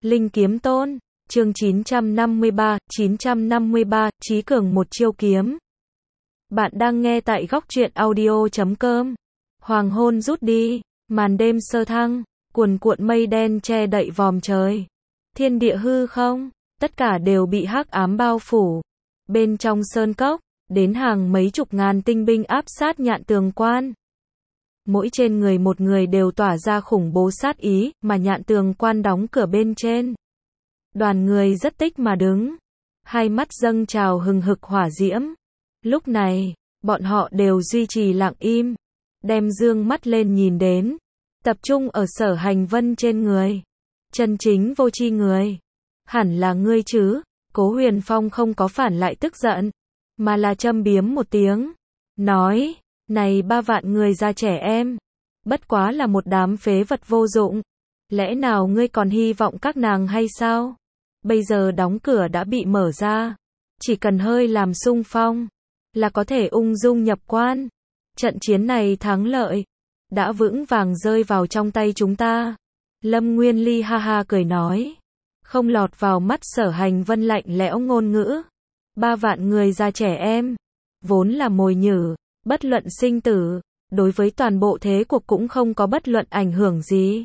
Linh Kiếm Tôn, chương 953, Chí Cường một chiêu kiếm. Bạn đang nghe tại góc truyện audio.com. Hoàng hôn rút đi, màn đêm sơ thăng, cuồn cuộn mây đen che đậy vòm trời. Thiên địa hư không, tất cả đều bị hắc ám bao phủ. Bên trong sơn cốc, đến hàng mấy chục ngàn tinh binh áp sát Nhạn Tường Quan. Mỗi trên người một người đều tỏa ra khủng bố sát ý, mà Nhạn Tường Quan đóng cửa bên trên. Đoàn người rất tích mà đứng, hai mắt dâng trào hừng hực hỏa diễm. Lúc này, bọn họ đều duy trì lặng im, đem dương mắt lên nhìn đến, tập trung ở Sở Hành Vân trên người. Chân chính vô tri người, hẳn là ngươi chứ? Cố Huyền Phong không có phản lại tức giận, mà là châm biếm một tiếng, nói, này 3 vạn người già trẻ em, bất quá là một đám phế vật vô dụng, lẽ nào ngươi còn hy vọng các nàng hay sao? Bây giờ đóng cửa đã bị mở ra, chỉ cần hơi làm xung phong, là có thể ung dung nhập quan. Trận chiến này thắng lợi, đã vững vàng rơi vào trong tay chúng ta. Lâm Nguyên Ly ha ha cười nói, không lọt vào mắt Sở Hành Vân lạnh lẽo ngôn ngữ. 3 vạn người già trẻ em, vốn là mồi nhử, bất luận sinh tử, đối với toàn bộ thế cuộc cũng không có bất luận ảnh hưởng gì.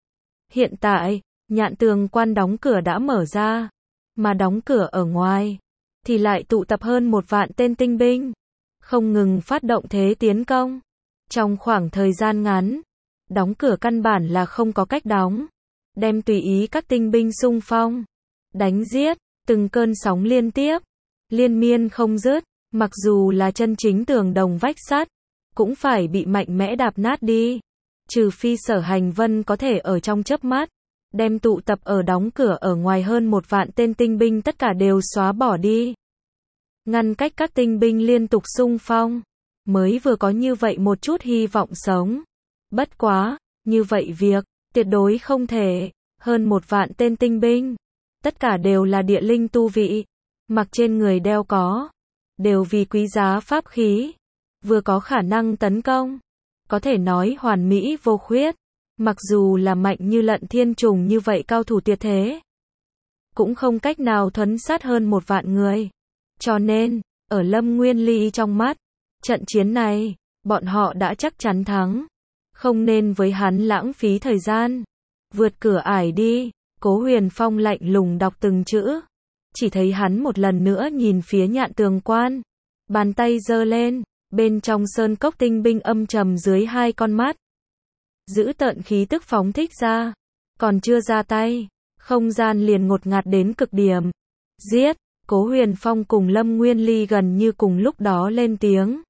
Hiện tại, Nhạn Tường Quan đóng cửa đã mở ra, mà đóng cửa ở ngoài, thì lại tụ tập hơn 1 vạn tên tinh binh, không ngừng phát động thế tiến công. Trong khoảng thời gian ngắn, đóng cửa căn bản là không có cách đóng, đem tùy ý các tinh binh xung phong, đánh giết, từng cơn sóng liên tiếp, liên miên không dứt, mặc dù là chân chính tường đồng vách sắt, cũng phải bị mạnh mẽ đạp nát đi. Trừ phi Sở Hành Vân có thể ở trong chớp mắt, đem tụ tập ở đóng cửa ở ngoài hơn 1 vạn tên tinh binh tất cả đều xóa bỏ đi. Ngăn cách các tinh binh liên tục xung phong, mới vừa có như vậy một chút hy vọng sống. Bất quá, như vậy việc, tuyệt đối không thể, hơn 1 vạn tên tinh binh, tất cả đều là địa linh tu vị, mặc trên người đeo có, đều vì quý giá pháp khí, vừa có khả năng tấn công, có thể nói hoàn mỹ vô khuyết. Mặc dù là mạnh như Lận Thiên Trùng như vậy cao thủ tuyệt thế, cũng không cách nào thuấn sát hơn 1 vạn người. Cho nên, ở Lâm Nguyên Ly trong mắt, trận chiến này, bọn họ đã chắc chắn thắng. Không nên với hắn lãng phí thời gian. Vượt cửa ải đi, Cố Huyền Phong lạnh lùng đọc từng chữ. Chỉ thấy hắn một lần nữa nhìn phía Nhạn Tường Quan. Bàn tay giơ lên, bên trong sơn cốc tinh binh âm trầm dưới 2 con mắt. Giữ tợn khí tức phóng thích ra. Còn chưa ra tay, không gian liền ngột ngạt đến cực điểm. Giết! Cố Huyền Phong cùng Lâm Nguyên Ly gần như cùng lúc đó lên tiếng.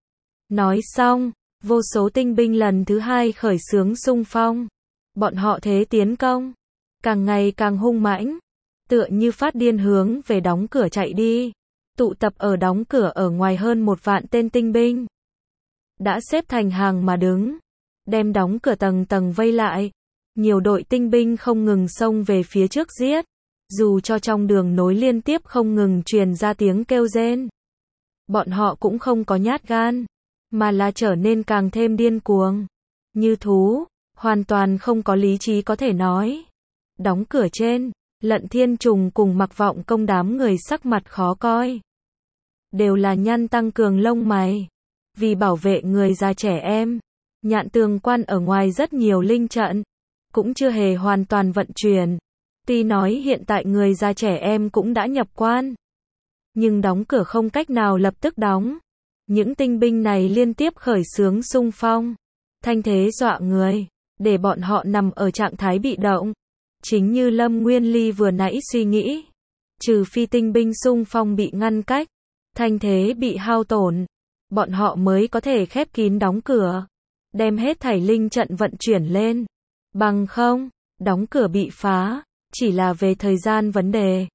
Nói xong, vô số tinh binh lần thứ 2 khởi xướng xung phong. Bọn họ thế tiến công, càng ngày càng hung mãnh, tựa như phát điên hướng về đóng cửa chạy đi. Tụ tập ở đóng cửa ở ngoài hơn 1 vạn tên tinh binh, đã xếp thành hàng mà đứng, đem đóng cửa tầng tầng vây lại. Nhiều đội tinh binh không ngừng xông về phía trước giết, dù cho trong đường nối liên tiếp không ngừng truyền ra tiếng kêu rên. Bọn họ cũng không có nhát gan, mà là trở nên càng thêm điên cuồng, như thú, hoàn toàn không có lý trí có thể nói. Đóng cửa trên, Lận Thiên Trùng cùng Mặc Vọng Công đám người sắc mặt khó coi, đều là nhăn tăng cường lông mày. Vì bảo vệ người già trẻ em, Nhạn Tường Quan ở ngoài rất nhiều linh trận, cũng chưa hề hoàn toàn vận chuyển. Tuy nói hiện tại người già trẻ em cũng đã nhập quan, nhưng đóng cửa không cách nào lập tức đóng. Những tinh binh này liên tiếp khởi xướng xung phong, thanh thế dọa người, để bọn họ nằm ở trạng thái bị động. Chính như Lâm Nguyên Ly vừa nãy suy nghĩ, trừ phi tinh binh xung phong bị ngăn cách, thanh thế bị hao tổn, bọn họ mới có thể khép kín đóng cửa, đem hết thảy linh trận vận chuyển lên. Bằng không, đóng cửa bị phá, chỉ là về thời gian vấn đề.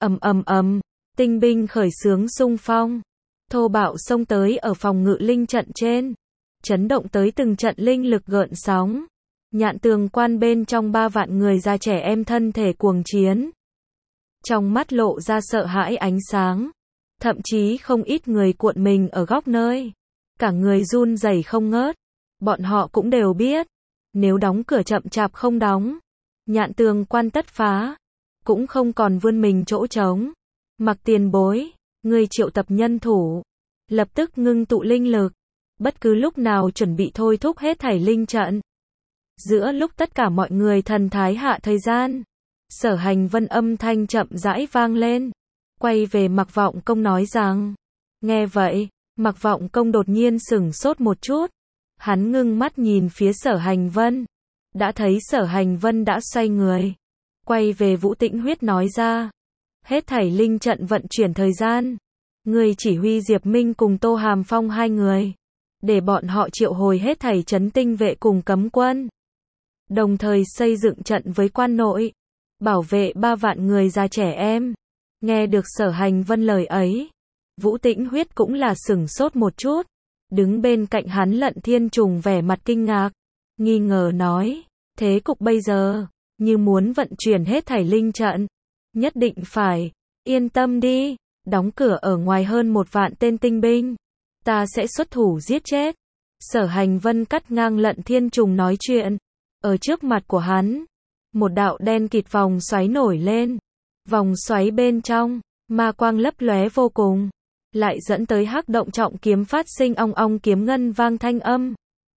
Tinh binh khởi xướng xung phong, thô bạo xông tới ở phòng ngự linh trận trên, chấn động tới từng trận linh lực gợn sóng. Nhạn Tường Quan bên trong 3 vạn người già trẻ em thân thể cuồng chiến, trong mắt lộ ra sợ hãi ánh sáng, thậm chí không ít người cuộn mình ở góc nơi, cả người run rẩy không ngớt. Bọn họ cũng đều biết, nếu đóng cửa chậm chạp không đóng, Nhạn Tường Quan tất phá. cũng không còn vươn mình chỗ trống. Mặc tiền bối, người triệu tập nhân thủ, lập tức ngưng tụ linh lực, bất cứ lúc nào chuẩn bị thôi thúc hết thảy linh trận. Giữa lúc tất cả mọi người thần thái hạ thời gian, Sở Hành Vân âm thanh chậm rãi vang lên, quay về Mặc Vọng Công nói rằng. Nghe vậy, Mặc Vọng Công đột nhiên sửng sốt một chút, hắn ngưng mắt nhìn phía Sở Hành Vân, đã thấy Sở Hành Vân đã xoay người, quay về Vũ Tĩnh Huyết nói ra, hết thảy linh trận vận chuyển thời gian, người chỉ huy Diệp Minh cùng Tô Hàm Phong hai người, để bọn họ triệu hồi hết thảy trấn tinh vệ cùng cấm quân, đồng thời xây dựng trận với quan nội, bảo vệ 3 vạn người già trẻ em. Nghe được Sở Hành Vân lời ấy, Vũ Tĩnh Huyết cũng là sửng sốt một chút, đứng bên cạnh hắn Lận Thiên Trùng vẻ mặt kinh ngạc, nghi ngờ nói, thế cục bây giờ, như muốn vận chuyển hết thảy linh trận, nhất định phải, yên tâm đi, đóng cửa ở ngoài hơn 1 vạn tên tinh binh, ta sẽ xuất thủ giết chết. Sở Hành Vân cắt ngang Lận Thiên Trùng nói chuyện, ở trước mặt của hắn, một đạo đen kịt vòng xoáy nổi lên, vòng xoáy bên trong, ma quang lấp lóe vô cùng, lại dẫn tới hắc động trọng kiếm phát sinh ong ong kiếm ngân vang thanh âm.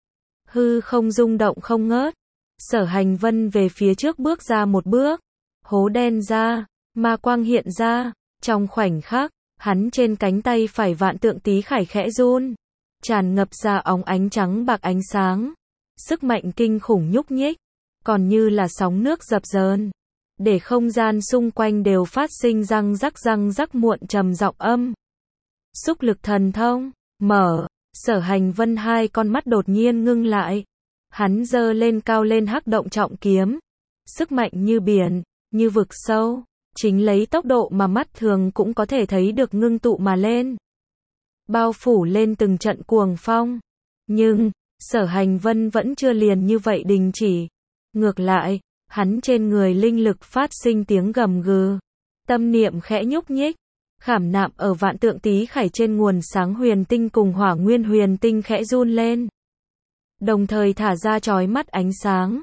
Hư không rung động không ngớt, Sở Hành Vân về phía trước bước ra một bước, hố đen ra, ma quang hiện ra, trong khoảnh khắc, hắn trên cánh tay phải Vạn Tượng Tý Khải khẽ run, tràn ngập ra óng ánh trắng bạc ánh sáng, sức mạnh kinh khủng nhúc nhích, còn như là sóng nước dập dờn, để không gian xung quanh đều phát sinh răng rắc muộn trầm giọng âm. Xúc lực thần thông, mở, Sở Hành Vân hai con mắt đột nhiên ngưng lại, hắn giơ lên cao lên hắc động trọng kiếm, sức mạnh như biển, như vực sâu, chính lấy tốc độ mà mắt thường cũng có thể thấy được ngưng tụ mà lên, bao phủ lên từng trận cuồng phong. Nhưng, Sở Hành Vân vẫn chưa liền như vậy đình chỉ, ngược lại, hắn trên người linh lực phát sinh tiếng gầm gừ, tâm niệm khẽ nhúc nhích, khảm nạm ở Vạn Tượng Tý Khải trên nguồn sáng huyền tinh cùng hỏa nguyên huyền tinh khẽ run lên, đồng thời thả ra chói mắt ánh sáng,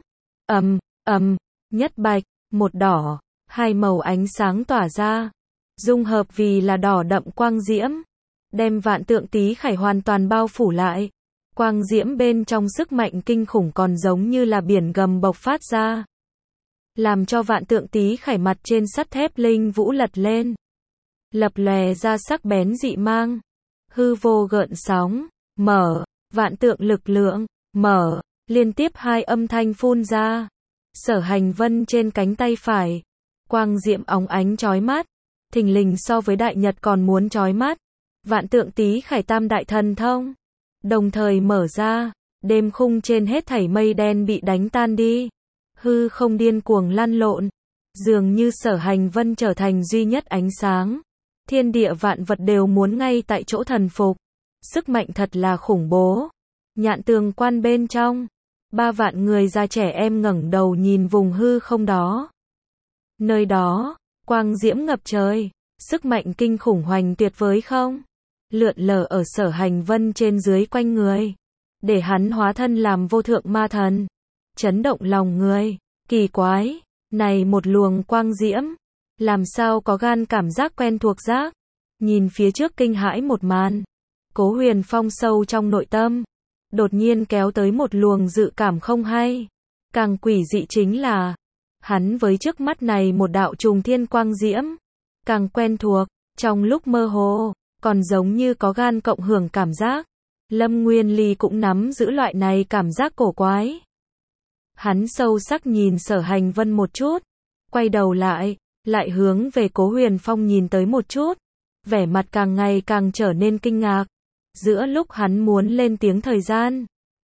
nhất bạch, một đỏ, hai màu ánh sáng tỏa ra, dung hợp vì là đỏ đậm quang diễm, đem Vạn Tượng Tý Khải hoàn toàn bao phủ lại. Quang diễm bên trong sức mạnh kinh khủng còn giống như là biển gầm bộc phát ra, làm cho Vạn Tượng Tý Khải mặt trên sắt thép linh vũ lật lên, lập lòe ra sắc bén dị mang, hư vô gợn sóng, mở, vạn tượng lực lượng, mở, liên tiếp hai âm thanh phun ra. Sở Hành Vân trên cánh tay phải, quang diệm óng ánh chói mắt, thình lình so với đại nhật còn muốn chói mắt. Vạn Tượng Tý Khải tam đại thần thông, đồng thời mở ra, đêm khung trên hết thảy mây đen bị đánh tan đi, hư không điên cuồng lăn lộn, dường như Sở Hành Vân trở thành duy nhất ánh sáng, thiên địa vạn vật đều muốn ngay tại chỗ thần phục, sức mạnh thật là khủng bố. Nhạn Tường Quan bên trong, 3 vạn người già trẻ em ngẩng đầu nhìn vùng hư không đó. Nơi đó, quang diễm ngập trời, sức mạnh kinh khủng hoành tuyệt với không, lượn lờ ở Sở Hành Vân trên dưới quanh người, để hắn hóa thân làm vô thượng ma thần, chấn động lòng người. Kỳ quái, này một luồng quang diễm, làm sao có gan cảm giác quen thuộc giác, nhìn phía trước kinh hãi một màn, Cố Huyền Phong sâu trong nội tâm, đột nhiên kéo tới một luồng dự cảm không hay. Càng quỷ dị chính là, hắn với trước mắt này một đạo trùng thiên quang diễm, càng quen thuộc, trong lúc mơ hồ, còn giống như có gan cộng hưởng cảm giác. Lâm Nguyên Ly cũng nắm giữ loại này cảm giác cổ quái. Hắn sâu sắc nhìn Sở Hành Vân một chút, quay đầu lại hướng về Cố Huyền Phong nhìn tới một chút, vẻ mặt càng ngày càng trở nên kinh ngạc. Giữa lúc hắn muốn lên tiếng thời gian,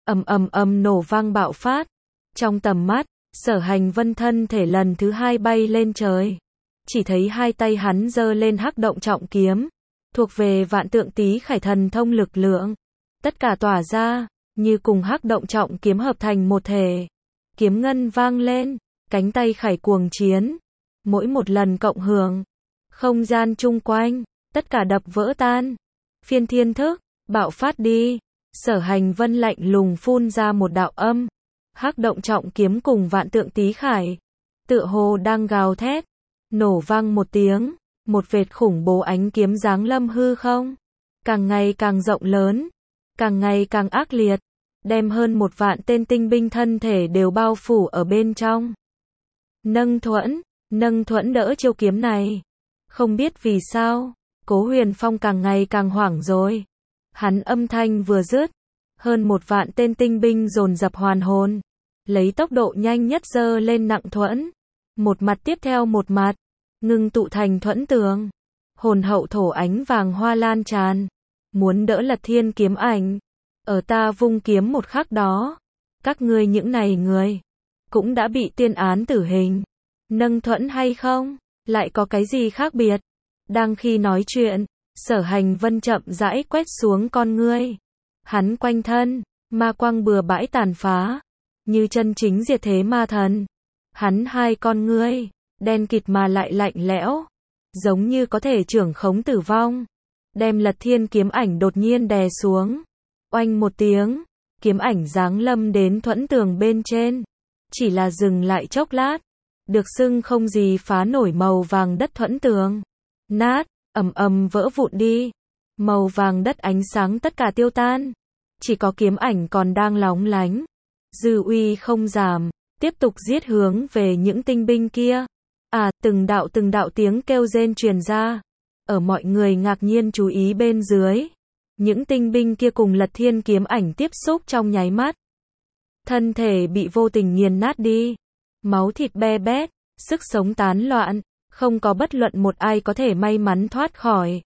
nổ vang bạo phát. Trong tầm mắt, Sở Hành Vân thân thể lần thứ hai bay lên trời. Chỉ thấy hai tay hắn giơ lên hắc động trọng kiếm, thuộc về Vạn Tượng Tý Khải thần thông lực lượng. Tất cả tỏa ra, như cùng hắc động trọng kiếm hợp thành một thể. Kiếm ngân vang lên, cánh tay Khải cuồng chiến. Mỗi một lần cộng hưởng, không gian chung quanh, tất cả đập vỡ tan. Phiên thiên thức, bạo phát đi. Sở Hành Vân lạnh lùng phun ra một đạo âm. Hắc động trọng kiếm cùng Vạn Tượng Tý Khải, tựa hồ đang gào thét. Nổ vang một tiếng, một vệt khủng bố ánh kiếm giáng lâm hư không, càng ngày càng rộng lớn, càng ngày càng ác liệt, đem hơn 1 vạn tên tinh binh thân thể đều bao phủ ở bên trong. Nâng thuẫn đỡ chiêu kiếm này. Không biết vì sao, Cố Huyền Phong càng ngày càng hoảng rồi. Hắn âm thanh vừa dứt, hơn 1 vạn tên tinh binh dồn dập hoàn hồn, lấy tốc độ nhanh nhất giơ lên nặng thuẫn, một mặt tiếp theo một mặt, ngưng tụ thành thuẫn tường. Hồn hậu thổ ánh vàng hoa lan tràn, muốn đỡ Lật Thiên kiếm ảnh. Ở ta vung kiếm một khắc đó, các ngươi những này người cũng đã bị tuyên án tử hình. Nâng thuẫn hay không, lại có cái gì khác biệt? Đang khi nói chuyện, Sở Hành Vân chậm rãi quét xuống con ngươi. Hắn quanh thân, ma quang bừa bãi tàn phá, như chân chính diệt thế ma thần. Hắn hai con ngươi, đen kịt mà lại lạnh lẽo, giống như có thể trưởng khống tử vong. Đem Lật Thiên kiếm ảnh đột nhiên đè xuống. Oanh một tiếng, kiếm ảnh giáng lâm đến thuẫn tường bên trên. Chỉ là dừng lại chốc lát, được xưng không gì phá nổi màu vàng đất thuẫn tường. Nát, ầm ầm vỡ vụn đi. Màu vàng đất ánh sáng tất cả tiêu tan. Chỉ có kiếm ảnh còn đang lóng lánh. Dư uy không giảm, tiếp tục giết hướng về những tinh binh kia. Từng đạo tiếng kêu rên truyền ra. Ở mọi người ngạc nhiên chú ý bên dưới, những tinh binh kia cùng Lật Thiên kiếm ảnh tiếp xúc trong nháy mắt. Thân thể bị vô tình nghiền nát đi. Máu thịt be bét, sức sống tán loạn, không có bất luận một ai có thể may mắn thoát khỏi.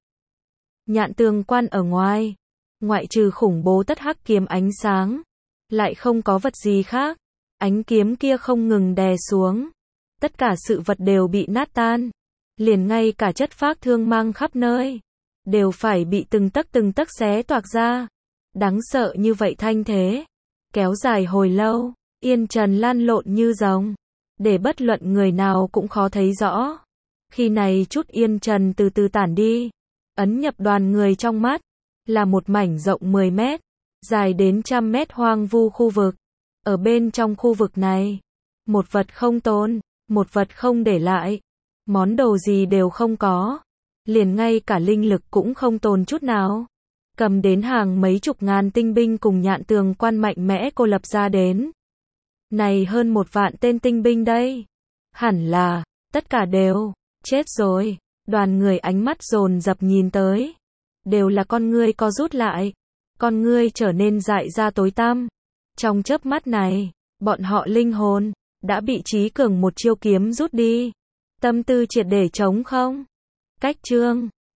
Nhạn Tường Quan ở ngoài, ngoại trừ khủng bố tất hắc kiếm ánh sáng, lại không có vật gì khác. Ánh kiếm kia không ngừng đè xuống, tất cả sự vật đều bị nát tan, liền ngay cả chất phác thương mang khắp nơi, đều phải bị từng tấc xé toạc ra. Đáng sợ như vậy thanh thế, kéo dài hồi lâu, yên trần lan lộn như rồng, để bất luận người nào cũng khó thấy rõ. Khi này chút yên trần từ từ tản đi, ấn nhập đoàn người trong mắt, là một mảnh rộng 10 mét, dài đến 100 mét hoang vu khu vực. Ở bên trong khu vực này, một vật không tồn, một vật không để lại, món đồ gì đều không có, liền ngay cả linh lực cũng không tồn chút nào. Cầm đến hàng mấy chục ngàn tinh binh cùng Nhạn Tường Quan mạnh mẽ cô lập ra đến. Này hơn 1 vạn tên tinh binh đây, hẳn là tất cả đều chết rồi. Đoàn người ánh mắt dồn dập nhìn tới, đều là con ngươi co rút lại, con ngươi trở nên dại ra tối tăm. Trong chớp mắt này, bọn họ linh hồn đã bị Chí Cường một chiêu kiếm rút đi, tâm tư triệt để trống không. Cách chương